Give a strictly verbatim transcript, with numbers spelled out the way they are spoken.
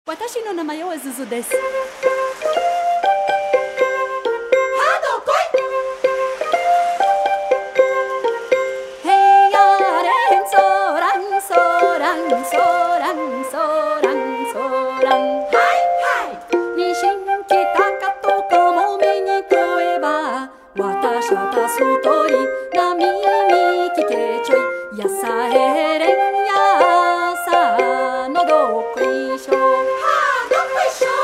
私の名前はズズです。私はたすとりな耳聞けちょいやさえれんやさのどっこいしょはどっこいしょ